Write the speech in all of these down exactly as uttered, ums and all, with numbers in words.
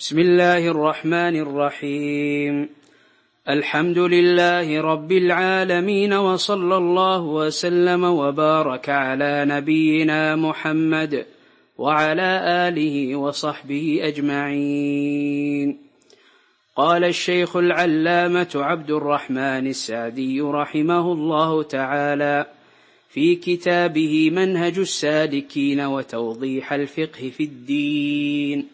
بسم الله الرحمن الرحيم. الحمد لله رب العالمين، وصلى الله وسلم وبارك على نبينا محمد وعلى آله وصحبه أجمعين. قال الشيخ العلامة عبد الرحمن السعدي رحمه الله تعالى في كتابه منهج السالكين وتوضيح الفقه في الدين.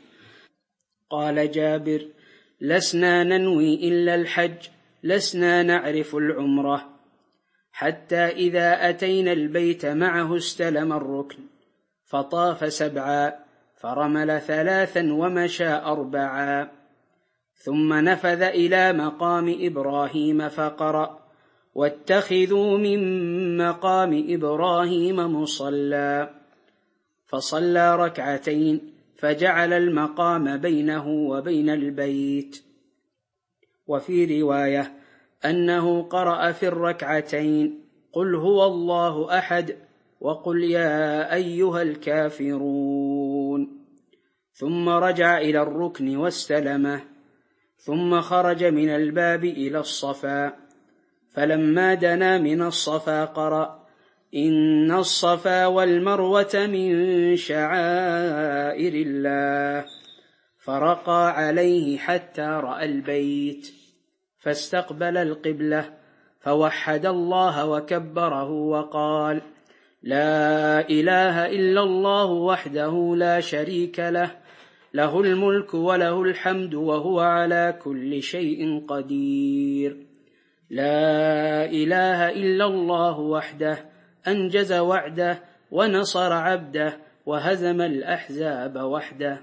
قال جابر: لسنا ننوي إلا الحج، لسنا نعرف العمرة، حتى إذا أتينا البيت معه استلم الركن، فطاف سبعا، فرمل ثلاثا، ومشى أربعا، ثم نفذ إلى مقام إبراهيم فقرأ: واتخذوا من مقام إبراهيم مصلى، فصلى ركعتين، فجعل المقام بينه وبين البيت. وفي رواية أنه قرأ في الركعتين: قل هو الله أحد، وقل يا أيها الكافرون، ثم رجع إلى الركن واستلمه، ثم خرج من الباب إلى الصفا، فلما دنا من الصفا قرأ: إن الصفا والمروة من شعائر الله، فرقى عليه حتى رأى البيت، فاستقبل القبلة، فوحد الله وكبره وقال: لا إله إلا الله وحده لا شريك له، له الملك وله الحمد وهو على كل شيء قدير. لا إله إلا الله وحده أنجز وعده ونصر عبده وهزم الأحزاب وحده.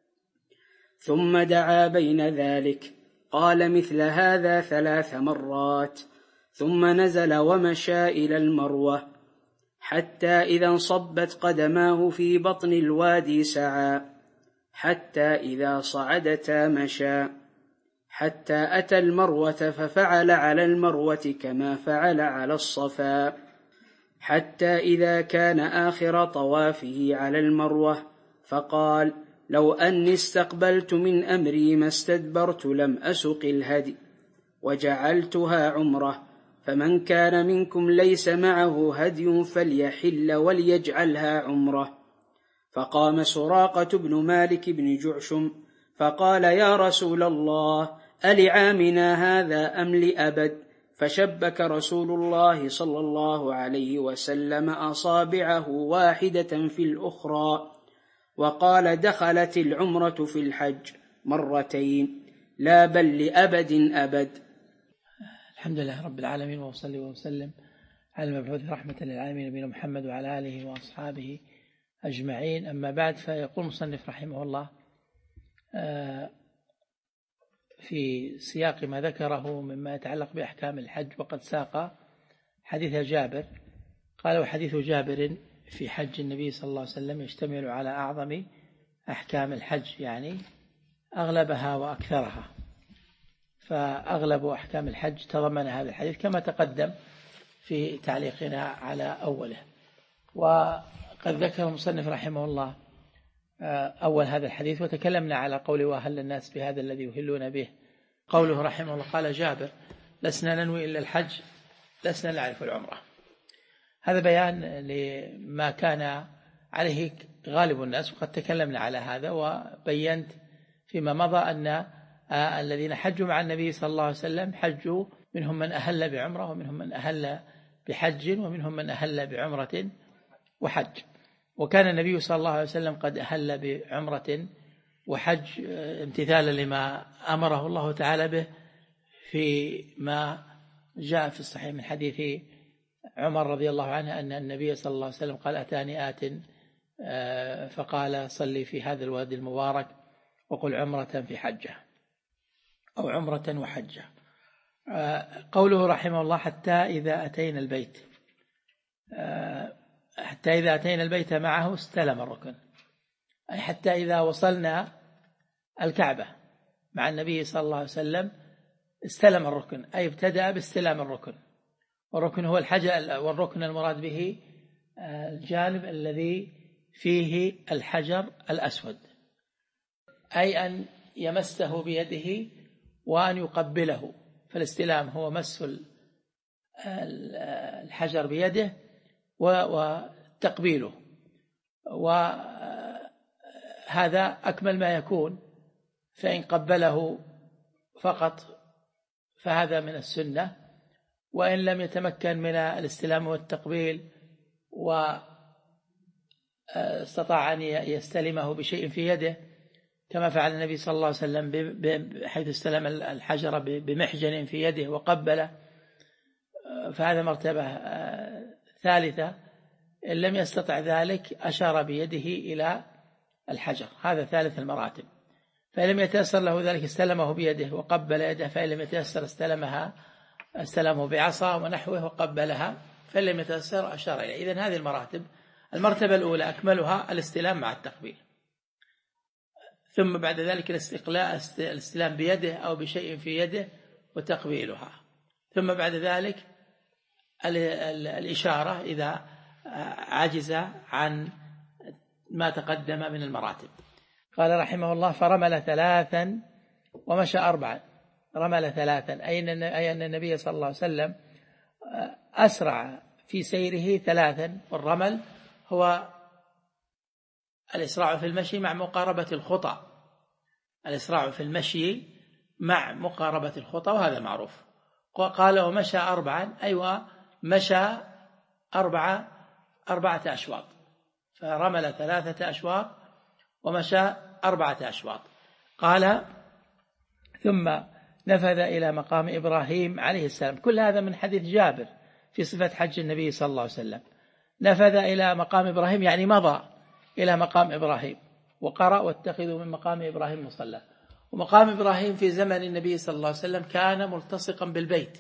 ثم دعا بين ذلك، قال مثل هذا ثلاث مرات، ثم نزل ومشى إلى المروة، حتى إذا انصبت قدماه في بطن الوادي سعى، حتى إذا صعدتا مشى، حتى أتى المروة، ففعل على المروة كما فعل على الصفا، حتى إذا كان آخر طوافه على المروة، فقال: لو أني استقبلت من أمري ما استدبرت لم أسق الهدي، وجعلتها عمرة، فمن كان منكم ليس معه هدي فليحل وليجعلها عمرة. فقام سراقة بن مالك بن جعشم فقال: يا رسول الله، ألعامنا هذا أم لأبد؟ فشبك رسول الله صلى الله عليه وسلم أصابعه واحدة في الأخرى، وقال: دخلت العمرة في الحج مرتين، لا بل لأبد أبد. الحمد لله رب العالمين، وصلي وسلم على المبعوث رحمة للعالمين نبينا محمد وعلى آله وأصحابه أجمعين. أما بعد، فيقول مصنف رحمه الله في سياق ما ذكره مما يتعلق بأحكام الحج، وقد ساق حديث جابر، قال: وحديث جابر في حج النبي صلى الله عليه وسلم يشتمل على أعظم أحكام الحج، يعني أغلبها وأكثرها، فأغلب أحكام الحج تضمن هذا الحديث كما تقدم في تعليقنا على أوله. وقد ذكر المصنف رحمه الله أول هذا الحديث، وتكلمنا على قول وأهل الناس بهذا الذي يهلون به. قوله رحمه الله: قال جابر: لسنا ننوي إلا الحج، لسنا نعرف العمرة. هذا بيان لما كان عليه غالب الناس، وقد تكلمنا على هذا، وبينت فيما مضى أن الذين حجوا مع النبي صلى الله عليه وسلم حجوا منهم من أهل بعمرة، ومنهم من أهل بحج، ومنهم من أهل بعمرة وحج. وكان النبي صلى الله عليه وسلم قد أهل بعمرة وحج امتثالا لما أمره الله تعالى به فيما جاء في الصحيح من حديث عمر رضي الله عنه أن النبي صلى الله عليه وسلم قال: أتاني آت فقال: صلي في هذا الوادي المبارك وقل عمرة في حجة، أو عمرة وحجة. قوله رحمه الله: حتى إذا أتينا البيت، حتى إذا أتينا البيت معه استلم الركن، أي حتى إذا وصلنا الكعبة مع النبي صلى الله عليه وسلم استلم الركن، أي ابتدأ باستلام الركن. والركن هو الحجر، والركن المراد به الجانب الذي فيه الحجر الأسود، أي أن يمسه بيده وأن يقبله، فالاستلام هو مس الحجر بيده وتقبيله، وهذا أكمل ما يكون. فإن قبله فقط فهذا من السنة، وإن لم يتمكن من الاستلام والتقبيل واستطاع أن يستلمه بشيء في يده كما فعل النبي صلى الله عليه وسلم حيث استلم الحجر بمحجن في يده وقبله، فهذا مرتبة ثالثة. إن لم يستطع ذلك أشار بيده إلى الحجر، هذا ثالث المراتب. فإن لم يتيسر له ذلك استلمه بيده وقبل يده، فإن لم يتيسر استلمها استلمه بعصا ونحوه وقبلها، فإن لم يتيسر أشار إليه. إذن هذه المراتب. المرتبة الأولى أكملها الاستلام مع التقبيل، ثم بعد ذلك الاستلام بيده أو بشيء في يده وتقبيلها، ثم بعد ذلك الإشارة إذا عجز عن ما تقدم من المراتب. قال رحمه الله: فرمل ثلاثا ومشى أربعا. رمل ثلاثا أي أن النبي صلى الله عليه وسلم أسرع في سيره ثلاثا، والرمل هو الإسراع في المشي مع مقاربة الخطى، الإسراع في المشي مع مقاربة الخطى، وهذا معروف. قال ومشى أربعا، أيوة مشى أربعة أربعة أشواط، فرمل ثلاثة أشواط ومشى أربعة أشواط. قال ثم نفذ إلى مقام إبراهيم عليه السلام. كل هذا من حديث جابر في صفة حج النبي صلى الله عليه وسلم. نفذ إلى مقام إبراهيم يعني مضى إلى مقام إبراهيم، وقرأ واتخذوا من مقام إبراهيم مصلى. ومقام إبراهيم في زمن النبي صلى الله عليه وسلم كان ملتصقا بالبيت،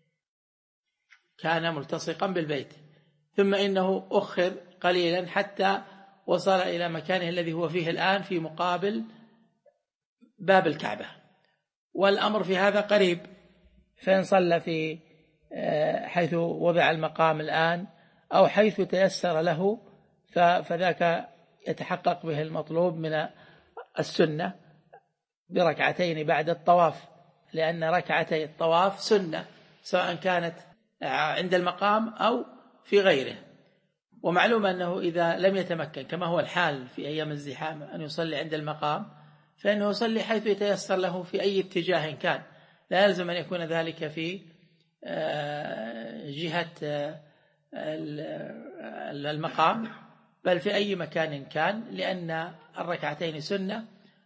كان ملتصقا بالبيت، ثم إنه أخر قليلا حتى وصل إلى مكانه الذي هو فيه الآن في مقابل باب الكعبة، والأمر في هذا قريب. فإن صلى في حيث وضع المقام الآن أو حيث تيسر له فذاك يتحقق به المطلوب من السنة بركعتين بعد الطواف، لأن ركعتي الطواف سنة سواء كانت عند المقام أو في غيره. ومعلوم أنه إذا لم يتمكن كما هو الحال في أيام الزحام أن يصلي عند المقام، فإنه يصلي حيث يتيسر له في أي اتجاه كان، لا يلزم أن يكون ذلك في جهة المقام، بل في أي مكان كان، لأن الركعتين سنة،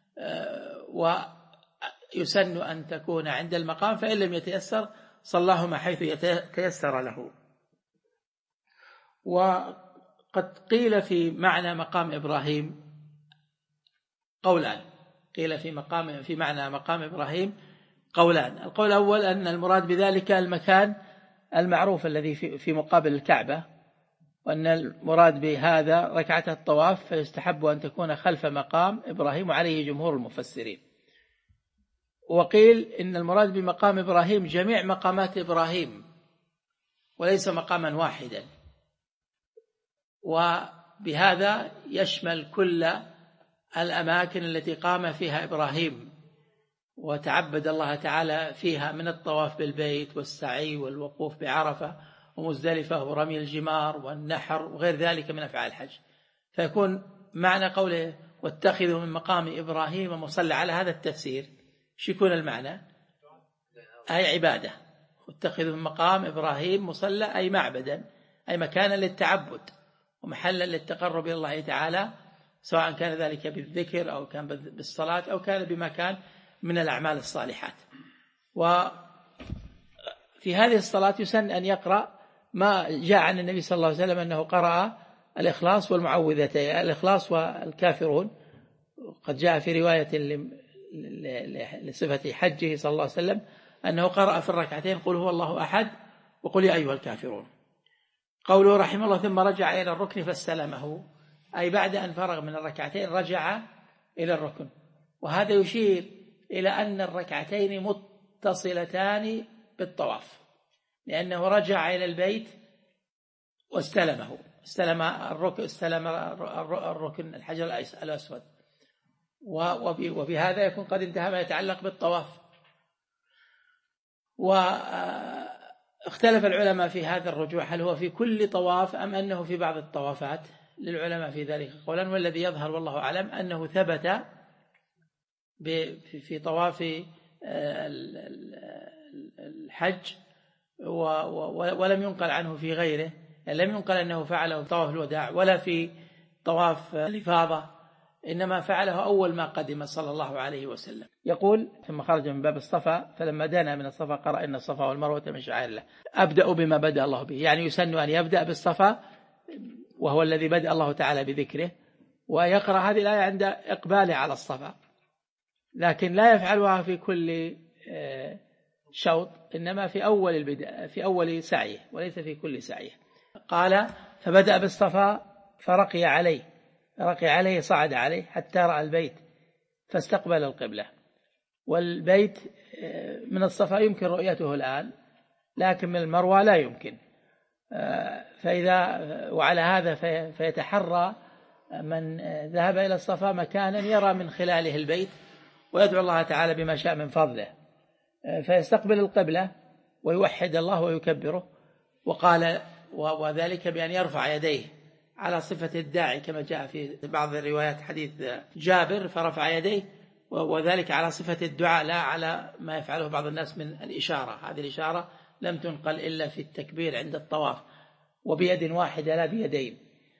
ويسن أن تكون عند المقام، فإن لم يتيسر صلاهما حيث يتيسر له. وقد قيل في معنى مقام إبراهيم قولان، قيل في مقام في معنى مقام إبراهيم قولان. القول الأول أن المراد بذلك المكان المعروف الذي في مقابل الكعبة، وأن المراد بهذا ركعة الطواف، فيستحب أن تكون خلف مقام إبراهيم، وعليه جمهور المفسرين. وقيل إن المراد بمقام إبراهيم جميع مقامات إبراهيم وليس مقاما واحدا، وبهذا يشمل كل الأماكن التي قام فيها إبراهيم وتعبد الله تعالى فيها من الطواف بالبيت والسعي والوقوف بعرفة ومزدلفة ورمي الجمار والنحر وغير ذلك من أفعال الحج. فيكون معنى قوله واتخذوا من مقام إبراهيم مصلى على هذا التفسير، شو يكون المعنى؟ أي عبادة. واتخذوا من مقام إبراهيم مصلى أي معبدا، أي مكانا للتعبد ومحلا للتقرب إلى الله تعالى، سواء كان ذلك بالذكر أو كان بالصلاة أو كان بما كان من الأعمال الصالحات. وفي هذه الصلاة يسن أن يقرأ ما جاء عن النبي صلى الله عليه وسلم أنه قرأ الإخلاص والمعوذتين، الإخلاص والكافرون. قد جاء في رواية لصفة حجه صلى الله عليه وسلم أنه قرأ في الركعتين قل هو الله أحد وقل يا أيها الكافرون. قوله رحمه الله ثم رجع إلى الركن فاستلمه، أي بعد أن فرغ من الركعتين رجع إلى الركن. وهذا يشير إلى أن الركعتين متصلتان بالطواف، لأنه رجع إلى البيت واستلمه، استلم الركن استلم الركن الحجر الأسود، وبهذا يكون قد انتهى ما يتعلق بالطواف. واختلف العلماء في هذا الرجوع، هل هو في كل طواف أم أنه في بعض الطوافات؟ للعلماء في ذلك قولا، والذي يظهر والله أعلم أنه ثبت في طواف الحج ولم ينقل عنه في غيره، يعني لم ينقل أنه فعله في طواف الوداع ولا في طواف الإفاضة، إنما فعله أول ما قدم صلى الله عليه وسلم. يقول: ثم خرج من باب الصفا فلما دنا من الصفا قرأ إن الصفا والمروة من شعائر الله، أبدأ بما بدأ الله به، يعني يسن أن يبدأ بالصفا وهو الذي بدأ الله تعالى بذكره، ويقرأ هذه الآية عند إقباله على الصفا، لكن لا يفعلها في كل شوط، إنما في أول البدء في أول سعيه وليس في كل سعيه. قال: فبدأ بالصفا فرقي عليه رقي عليه صعد عليه حتى رأى البيت فاستقبل القبلة. والبيت من الصفا يمكن رؤيته الآن، لكن من المروة لا يمكن. فإذا وعلى هذا فيتحرى من ذهب إلى الصفا مكانا يرى من خلاله البيت، ويدعو الله تعالى بما شاء من فضله، فيستقبل القبلة ويوحد الله ويكبره. وقال: وذلك بأن يرفع يديه على صفة الداعي كما جاء في بعض الروايات حديث جابر، فرفع يديه، وذلك على صفة الدعاء لا على ما يفعله بعض الناس من الإشارة. هذه الإشارة لم تنقل إلا في التكبير عند الطواف، وبيد واحدة لا بيدين.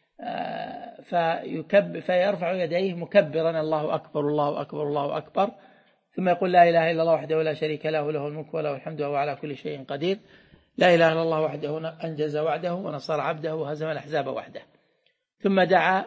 فيكب فيرفع يديه مكبرا: الله أكبر الله أكبر الله أكبر، ثم يقول: لا إله إلا الله وحده لا شريك له له الملك وله الحمد وهو على كل شيء قدير، لا إله إلا الله وحده أنجز وعده ونصر عبده وهزم الأحزاب وحده. ثم دعا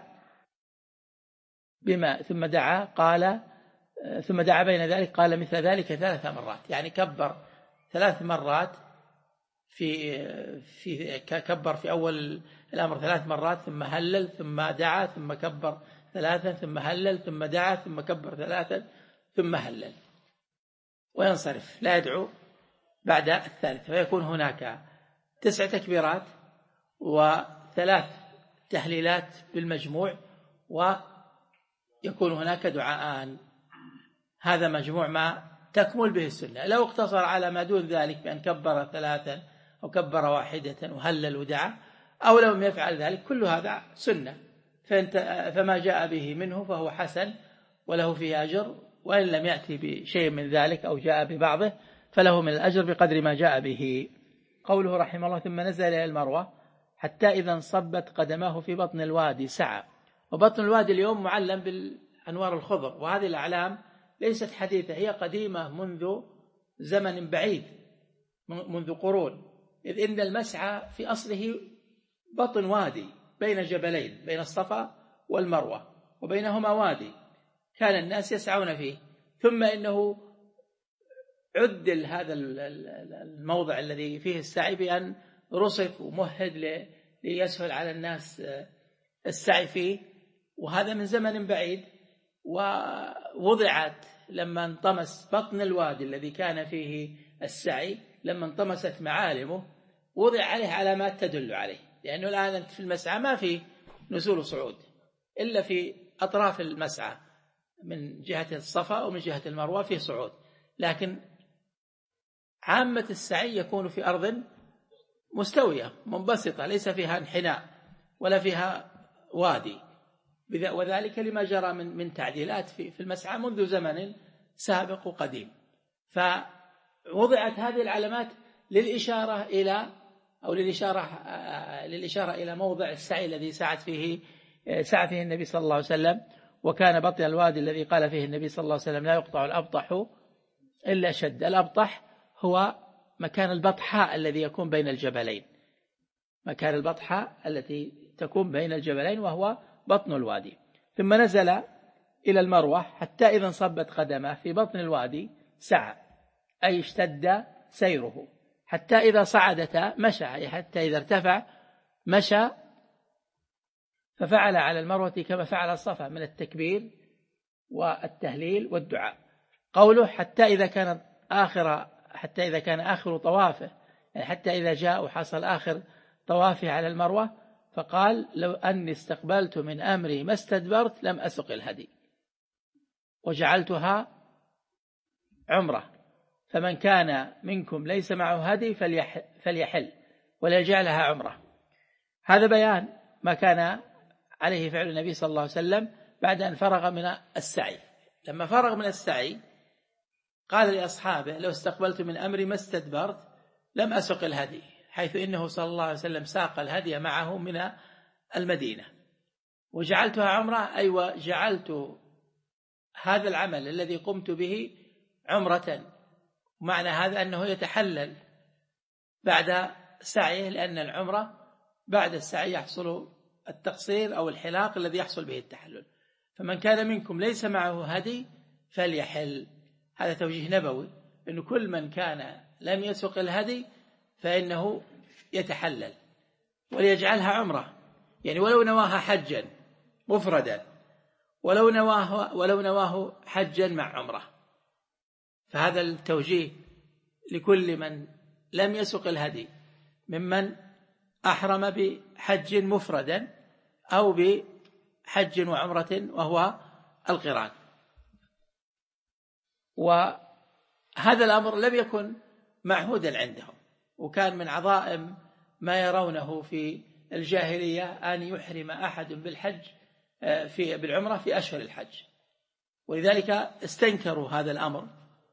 بما ثم دعا قال ثم دعا بين ذلك قال مثل ذلك ثلاث مرات، يعني كبر ثلاث مرات في في كبر في أول الأمر ثلاث مرات، ثم هلل ثم دعا ثم كبر ثلاثا ثم هلل ثم دعا ثم كبر ثلاثا ثم هلل، وينصرف لا يدعو بعد الثالث، فيكون هناك تسع تكبيرات وثلاث تهليلات بالمجموع، ويكون هناك دعاءان. هذا مجموع ما تكمل به السنة. لو اقتصر على ما دون ذلك بأن كبر ثلاثا أو كبر واحدة وهلل ودعا، أو لم يفعل ذلك، كل هذا سنة، فما جاء به منه فهو حسن وله فيه أجر، وإن لم يأتي بشيء من ذلك أو جاء ببعضه فله من الأجر بقدر ما جاء به. قوله رحمه الله: ثم نزل إلى المروة حتى إذا انصبت قدماه في بطن الوادي سعى. وبطن الوادي اليوم معلم بالأنوار الخضر، وهذه الأعلام ليست حديثة، هي قديمة منذ زمن بعيد، منذ قرون، إذ إن المسعى في أصله بطن وادي بين جبلين، بين الصفا والمروة وبينهما وادي كان الناس يسعون فيه، ثم إنه عدل هذا الموضع الذي فيه السعي بأن رصف ومهد ليسهل على الناس السعي فيه، وهذا من زمن بعيد. ووضعت لما انطمس بطن الوادي الذي كان فيه السعي، لما انطمست معالمه وضع عليه علامات تدل عليه، لأنه الآن في المسعى ما في نزول وصعود إلا في أطراف المسعى، من جهة الصفا ومن جهة المروة في صعود، لكن عامة السعي يكون في أرض مستوية منبسطة ليس فيها انحناء ولا فيها وادي، وذلك لما جرى من من تعديلات في المسعى منذ زمن سابق وقديم. فوضعت هذه العلامات للإشارة إلى أو للإشارة للإشارة إلى موضع السعي الذي سعت فيه سعى فيه النبي صلى الله عليه وسلم. وكان بطن الوادي الذي قال فيه النبي صلى الله عليه وسلم: لا يقطع الأبطح إلا شد. الأبطح هو مكان البطحاء الذي يكون بين الجبلين، مكان البطحاء التي تكون بين الجبلين وهو بطن الوادي. ثم نزل إلى المروة حتى إذا انصبت قدمه في بطن الوادي سعى، أي اشتد سيره، حتى إذا صعدتا مشى، أي حتى إذا ارتفع مشى. ففعل على المروة كما فعل الصفا من التكبير والتهليل والدعاء. قوله حتى إذا كان آخر حتى إذا كان آخر طوافه، يعني حتى إذا جاء وحصل آخر طوافه على المروة، فقال: لو أني استقبلت من أمري ما استدبرت لم أسق الهدي. وجعلتها عمرة، فمن كان منكم ليس معه هدي فليحل وليجعلها عمرة. هذا بيان ما كان عليه فعل النبي صلى الله عليه وسلم بعد أن فرغ من السعي. لما فرغ من السعي قال لأصحابه: لو استقبلت من أمري ما استدبرت لم أسق الهدي، حيث إنه صلى الله عليه وسلم ساق الهدي معه من المدينة. وجعلتها عمرة أي أيوة وجعلت هذا العمل الذي قمت به عمرة. معنى هذا أنه يتحلل بعد سعيه، لأن العمرة بعد السعي يحصل التقصير أو الحلاق الذي يحصل به التحلل. فمن كان منكم ليس معه هدي فليحل. هذا توجيه نبوي، أن كل من كان لم يسق الهدي فإنه يتحلل وليجعلها عمرة، يعني ولو نواها حجا مفردا، ولو نواه, ولو نواه حجا مع عمرة. فهذا التوجيه لكل من لم يسق الهدي ممن أحرم بحج مفردا أو بحج وعمرة وهو القران. وهذا الأمر لم يكن معهودا عندهم، وكان من عظائم ما يرونه في الجاهلية أن يحرم أحد بالحج في بالعمرة في أشهر الحج، ولذلك استنكروا هذا الأمر،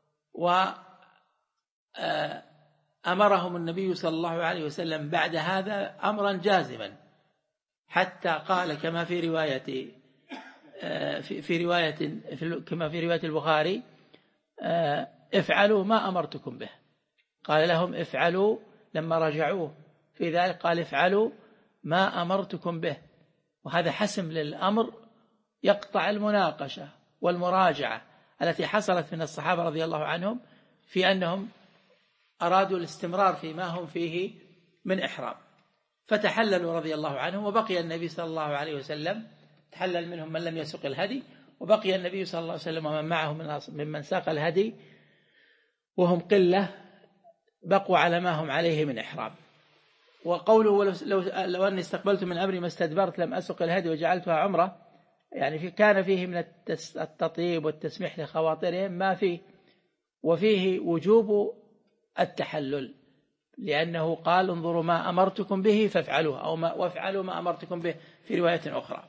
وأمرهم النبي صلى الله عليه وسلم بعد هذا أمرا جازما، حتى قال كما في رواية في رواية كما في رواية البخاري: افعلوا ما أمرتكم به. قال لهم افعلوا، لما رجعوه في ذلك قال افعلوا ما أمرتكم به. وهذا حسم للأمر يقطع المناقشة والمراجعة التي حصلت من الصحابة رضي الله عنهم في أنهم أرادوا الاستمرار فيما هم فيه من إحرام، فتحللوا رضي الله عنهم. وبقي النبي صلى الله عليه وسلم تحلل منهم من لم يسق الهدي، وبقي النبي صلى الله عليه وسلم ومن معه ممن ساق الهدي وهم قلة بقوا على ما هم عليه من إحرام. وقوله لو, لو أني استقبلت من أمري ما استدبرت لم أسق الهدي وجعلتها عمرة، يعني في كان فيه من التطيب والتسميح لخواطرهم ما فيه، وفيه وجوب التحلل، لأنه قال انظروا ما أمرتكم به فافعلوه، أو ما وافعلوا ما أمرتكم به في رواية أخرى.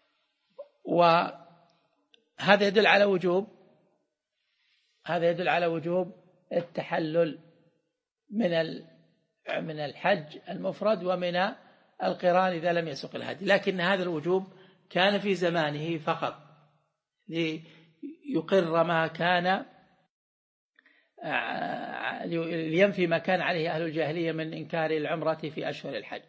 وهذا يدل على وجوب هذا يدل على وجوب التحلل من من الحج المفرد ومن القران إذا لم يسق الهدي. لكن هذا الوجوب كان في زمانه فقط ليقر ما كان لينفي ما كان عليه أهل الجاهلية من إنكار العمرة في أشهر الحج.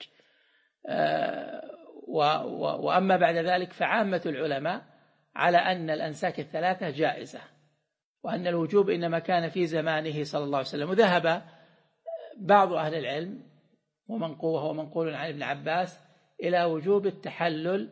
وأما بعد ذلك فعامة العلماء على أن الأنساك الثلاثة جائزة، وأن الوجوب إنما كان في زمانه صلى الله عليه وسلم. وذهب بعض أهل العلم ومنقوه ومنقول عن ابن عباس إلى وجوب التحلل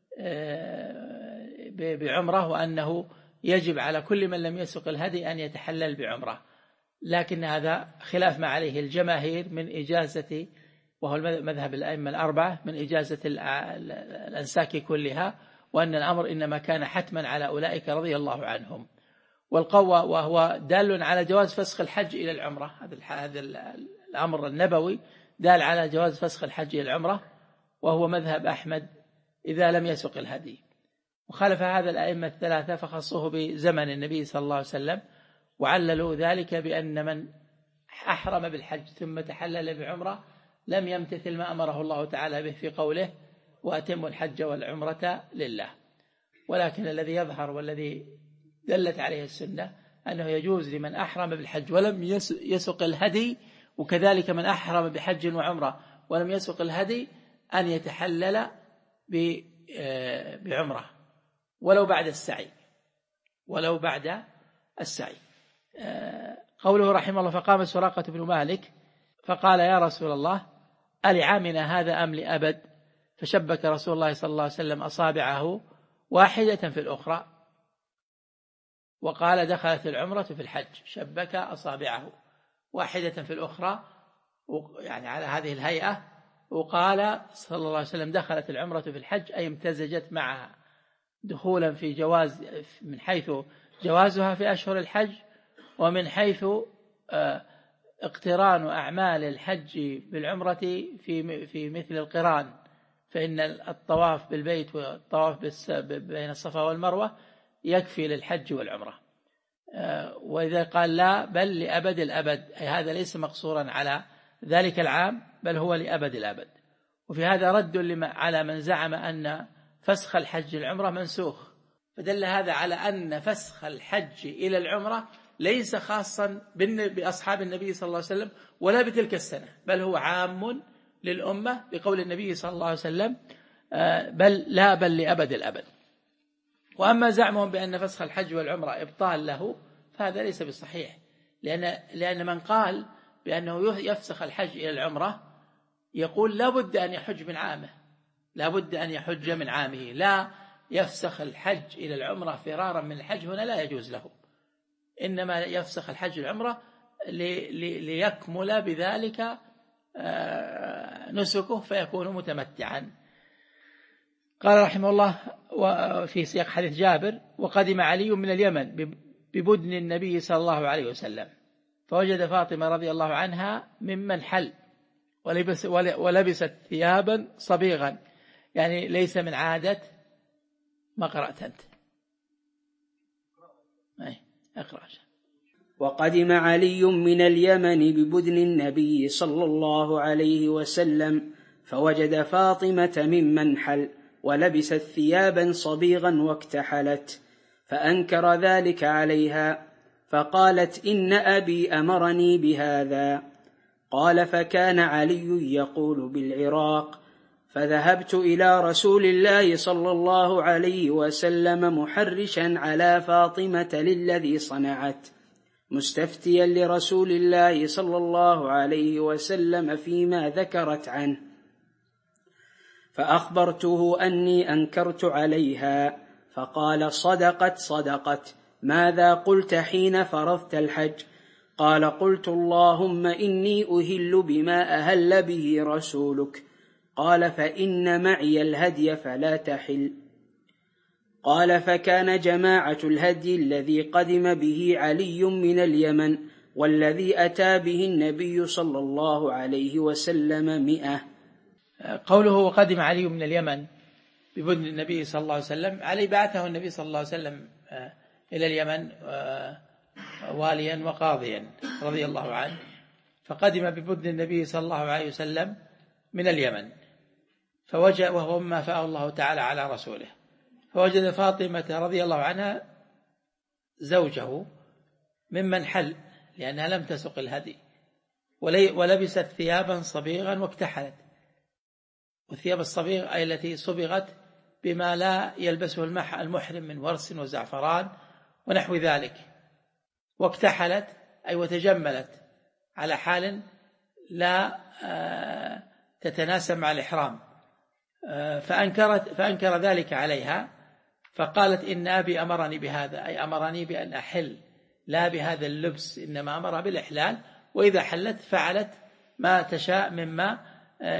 بعمرة، وأنه يجب على كل من لم يسق الهدي أن يتحلل بعمرة. لكن هذا خلاف ما عليه الجماهير من إجازة، وهو مذهب الأئمة الأربعة، من إجازة الأنساك كلها، وأن الأمر إنما كان حتما على أولئك رضي الله عنهم. والقوى وهو دال على جواز فسخ الحج إلى العمرة، هذا الأمر النبوي دال على جواز فسخ الحج إلى العمرة، وهو مذهب أحمد إذا لم يسق الهدي. وخالف هذا الأئمة الثلاثة فخصوه بزمن النبي صلى الله عليه وسلم، وعللوا ذلك بأن من أحرم بالحج ثم تحلل بعمرة لم يمتثل ما أمره الله تعالى به في قوله وأتموا الحج والعمرة لله. ولكن الذي يظهر والذي دلت عليه السنة أنه يجوز لمن أحرم بالحج ولم يسق الهدي، وكذلك من أحرم بحج وعمرة ولم يسق الهدي، أن يتحلل بعمرة ولو بعد السعي ولو بعد السعي. قوله رحمه الله: فقام سراقة بن مالك فقال: يا رسول الله، ألعامنا هذا أم لأبد؟ فشبك رسول الله صلى الله عليه وسلم أصابعه واحدة في الأخرى وقال: دخلت العمرة في الحج. شبك أصابعه واحدة في الأخرى، يعني على هذه الهيئة، وقال صلى الله عليه وسلم: دخلت العمرة في الحج، أي امتزجت معها. دخولا في جواز من حيث جوازها في أشهر الحج، ومن حيث اقتران أعمال الحج بالعمرة في في مثل القران، فإن الطواف بالبيت والطواف بين الصفا والمروة يكفي للحج والعمرة. وإذا قال لا بل لأبد الأبد، أي هذا ليس مقصورا على ذلك العام بل هو لأبد الأبد. وفي هذا رد على من زعم أن فسخ الحج العمرة منسوخ، فدل هذا على أن فسخ الحج إلى العمرة ليس خاصا بأصحاب النبي صلى الله عليه وسلم ولا بتلك السنة، بل هو عام للأمة بقول النبي صلى الله عليه وسلم بل لا بل لأبد الأبد. وأما زعمهم بأن فسخ الحج والعمرة إبطال له فهذا ليس بصحيح، لأن, لأن من قال بأنه يفسخ الحج إلى العمرة يقول لا بد أن يحج من عامه، لا بد أن يحج من عامه، لا يفسخ الحج إلى العمرة فرارا من الحج، هنا لا يجوز له، إنما يفسخ الحج العمرة ليكمل بذلك نسكه فيكون متمتعا. قال رحمه الله في سياق حديث جابر: وقدم علي من اليمن ببدن النبي صلى الله عليه وسلم فوجد فاطمة رضي الله عنها ممن حل ولبس ولبست ثيابا صبيغا، يعني ليس من عادة. ما قرأت أنت؟ أي اقرأ. وقدم علي من اليمن ببدن النبي صلى الله عليه وسلم فوجد فاطمة ممن حل ولبست ثيابا صبيغا واكتحلت، فأنكر ذلك عليها فقالت: إن أبي أمرني بهذا. قال: فكان علي يقول بالعراق، فذهبت إلى رسول الله صلى الله عليه وسلم محرشا على فاطمة للذي صنعت، مستفتيا لرسول الله صلى الله عليه وسلم فيما ذكرت عنه، فأخبرته أني أنكرت عليها، فقال: صدقت صدقت، ماذا قلت حين فرضت الحج؟ قال: قلت: اللهم إني أهل بما أهل به رسولك. قال: فإن معي الهدي فلا تحل. قال: فكان جماعة الهدي الذي قدم به علي من اليمن والذي أتى به النبي صلى الله عليه وسلم مئة. قوله وقدم علي من اليمن ببدن النبي صلى الله عليه وسلم، علي بعثه النبي صلى الله عليه وسلم إلى اليمن واليا وقاضيا رضي الله عنه، فقدم ببدن النبي صلى الله عليه وسلم من اليمن، فوجد وهو ما فاء الله تعالى على رسوله، فوجد فاطمة رضي الله عنها زوجه ممن حل لأنها لم تسق الهدي، ولبست ثيابا صبيغا واكتحلت. والثياب الصبيغ أي التي صبغت بما لا يلبسه المحرم من ورس وزعفران ونحو ذلك، واكتحلت أي وتجملت على حال لا تتناسب مع الإحرام، فأنكرت فأنكر ذلك عليها، فقالت: إن أبي أمرني بهذا، أي أمرني بأن أحل لا بهذا اللبس، إنما أمر بالإحلال، وإذا حلت فعلت ما تشاء مما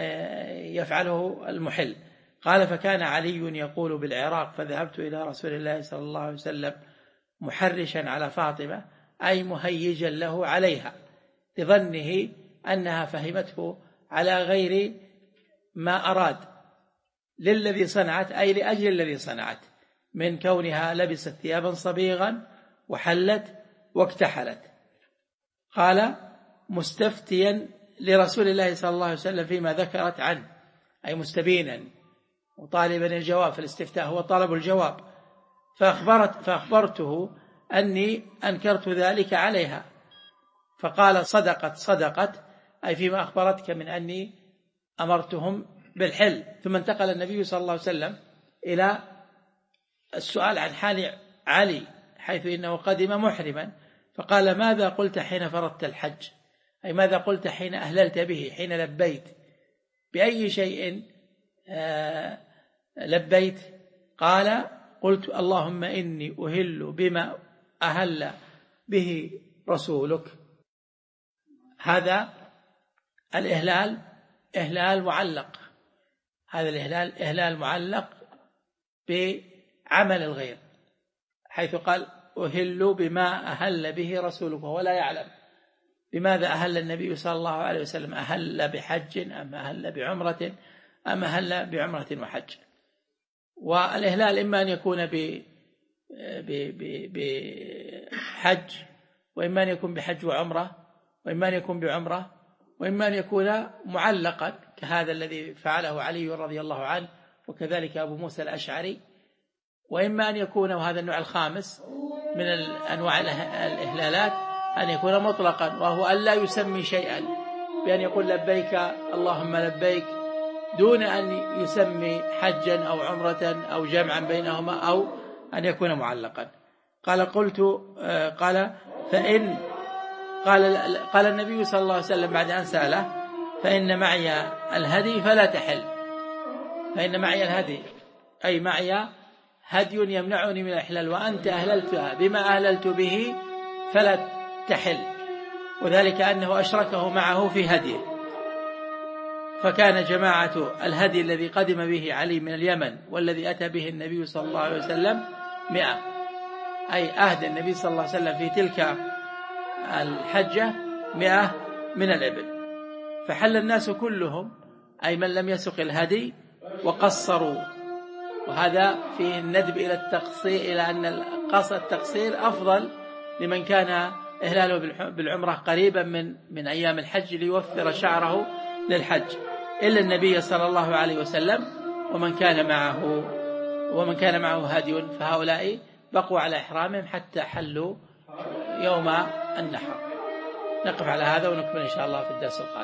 يفعله المحل. قال: فكان علي يقول بالعراق، فذهبت إلى رسول الله صلى الله عليه وسلم محرشا على فاطمة، أي مهيجا له عليها، لظنه أنها فهمته على غير ما أراد، للذي صنعت أي لأجل الذي صنعت، من كونها لبست ثيابا صبيغا وحلت واكتحلت. قال: مستفتيا لرسول الله صلى الله عليه وسلم فيما ذكرت عنه، أي مستبينا وطالبا الجواب، فالاستفتاء هو طلب الجواب، فأخبرت فأخبرته أني أنكرت ذلك عليها، فقال: صدقت صدقت، أي فيما أخبرتك من أني أمرتهم بالحل. ثم انتقل النبي صلى الله عليه وسلم إلى السؤال عن حال علي، حيث إنه قدم محرما، فقال: ماذا قلت حين فرضت الحج؟ أي ماذا قلت حين أهللت به، حين لبيت، بأي شيء آه لبيت؟ قال: قلت: اللهم إني أهل بما أهل به رسولك. هذا الإهلال إهلال معلق، هذا الإهلال إهلال معلق عمل الغير، حيث قال أهل بما أهل به رسولك ولا يعلم بماذا أهل النبي صلى الله عليه وسلم، أهل بحج أم أهل بعمرة أم أهل بعمرة وحج. والإهلال إما أن يكون بحج، وإما أن يكون بحج وعمرة، وإما أن يكون بعمرة، وإما أن يكون معلقا كهذا الذي فعله علي رضي الله عنه وكذلك أبو موسى الأشعري، وإما أن يكون، وهذا النوع الخامس من أنواع الإهلالات، أن يكون مطلقا، وهو أن لا يسمي شيئا، بأن يقول لبيك اللهم لبيك دون أن يسمي حجا أو عمرة أو جمعا بينهما، أو أن يكون معلقا. قال قلت قال فإن قال قال النبي صلى الله عليه وسلم بعد أن سأله فإن معي الهدي فلا تحل. فإن معي الهدي أي معي هدي يمنعني من الإحلال، وأنت أهللتها بما أهللت به فلا تحل، وذلك أنه أشركه معه في هديه. فكان جماعة الهدي الذي قدم به علي من اليمن والذي أتى به النبي صلى الله عليه وسلم مئة، أي أهدى النبي صلى الله عليه وسلم في تلك الحجة مئة من الإبل. فحل الناس كلهم، أي من لم يسق الهدي، وقصروا. وهذا فيه الندب إلى التقصير، إلى أن القصر التقصير أفضل لمن كان إهلاله بالعمرة قريبا من من أيام الحج ليوفر شعره للحج، إلا النبي صلى الله عليه وسلم ومن كان معه ومن كان معه هدي، فهؤلاء بقوا على إحرامهم حتى حلوا يوم النحر. نقف على هذا ونكمل إن شاء الله في الدرس القادم.